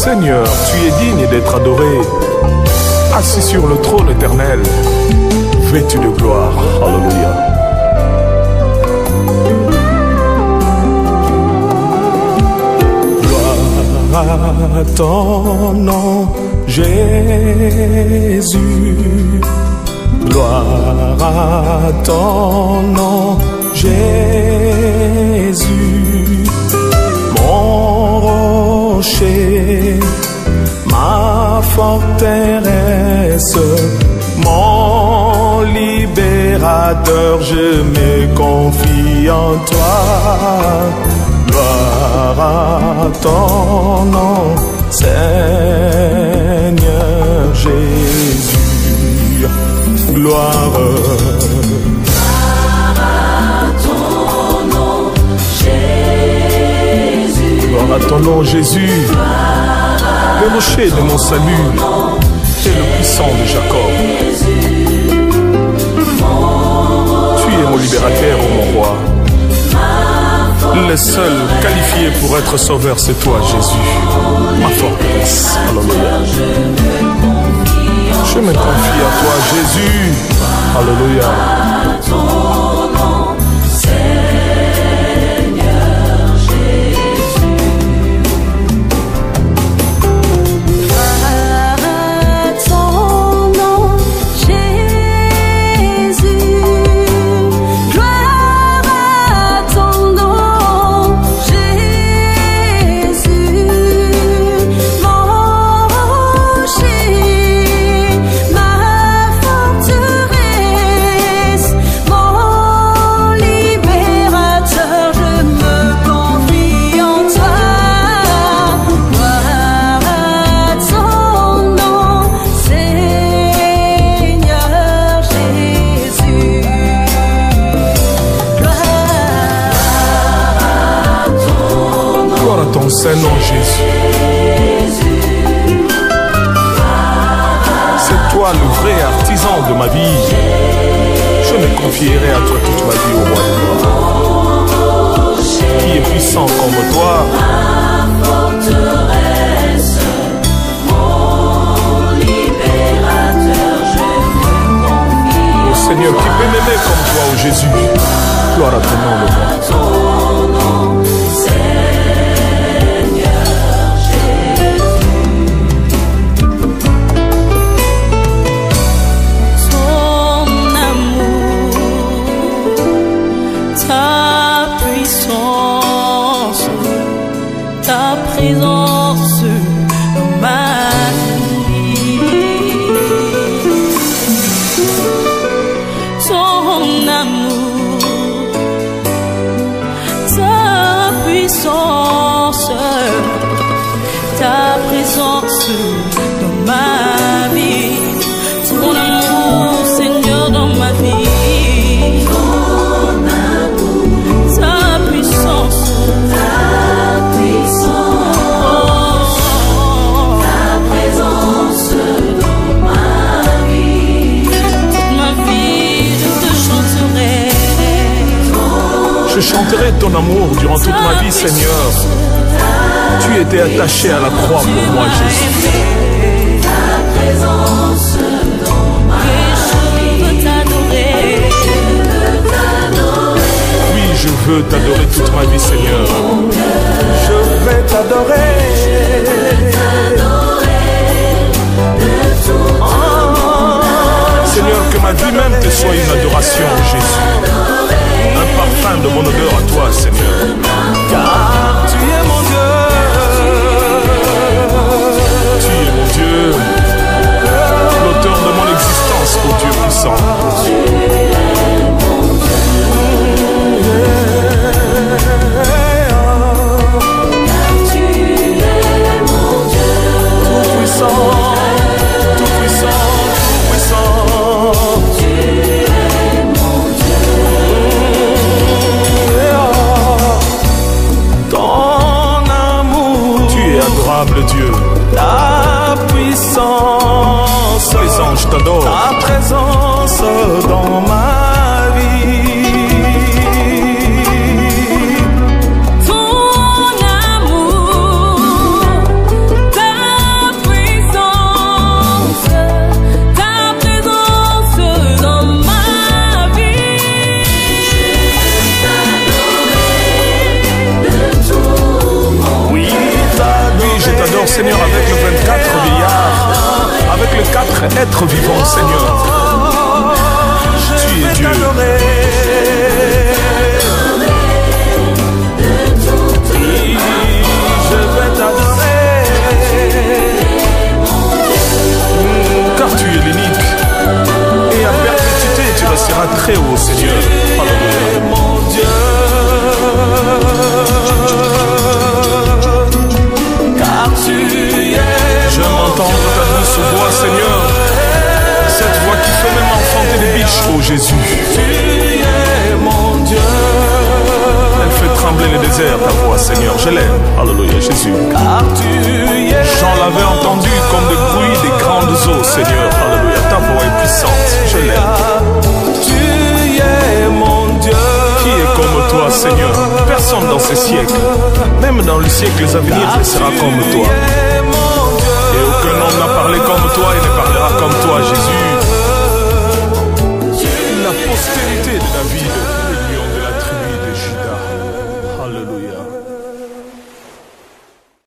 Seigneur, tu es digne d'être adoré, assis sur le trône éternel, vêtu de gloire. Alléluia. Gloire à ton nom, Jésus. Gloire à ton nom, Jésus. Mon rocher, ma forteresse, mon libérateur, je me confie en toi. Gloire à ton nom, Seigneur Jésus. Gloire. À ton nom Jésus, le rocher de mon salut et le puissant de Jacob. Tu es mon libérateur, mon roi. Le seul qualifié pour être sauveur, c'est toi, Jésus, ma forteresse. Alléluia. Je me confie à toi, Jésus. Alléluia. Saint-Nom Jésus, c'est toi le vrai artisan de ma vie. Je me confierai à toi toute ma vie, au roi de gloire, qui est puissant comme toi. Oh Seigneur, qui peut m'aimer comme toi, oh Jésus. Gloire à ton nom, le roi. Je chanterai ton amour durant toute ma vie, Seigneur. Tu étais attaché à la croix pour moi, Jésus. Oui, je veux t'adorer toute ma vie, Seigneur. Je vais t'adorer. Seigneur, que ma vie même te soit une adoration, Jésus. Un parfum de mon odeur à toi, Seigneur. Car tu es mon Dieu. Tu es mon Dieu, l'auteur de mon existence, ô Dieu puissant. Tu es mon Dieu. Car tu es mon Dieu. Tout puissant, tout puissant, tout puissant. Tu es mon Dieu. Ton amour, tu es adorable Dieu. Ta puissance, les anges t'adorent. Ta présence dans m'élèvera très haut, Seigneur. Alléluia. Mon Dieu, car tu es. J'aime entendre ta douce voix, Seigneur. Cette voix qui fait même enfanter des biches, oh Jésus. Tu es mon Dieu. Elle fait trembler les déserts, ta voix, Seigneur. Je l'aime. Alléluia, Jésus. Car tu es. J'en l'avais entendu comme le bruit des grandes eaux, Seigneur. Alléluia. Ta voix est puissante. Je l'aime. Tu es mon Dieu. Qui est comme toi, Seigneur? Personne dans ces siècles. Même dans les siècles à venir ne sera comme toi. Et aucun homme n'a parlé comme toi et ne parlera comme toi, Jésus.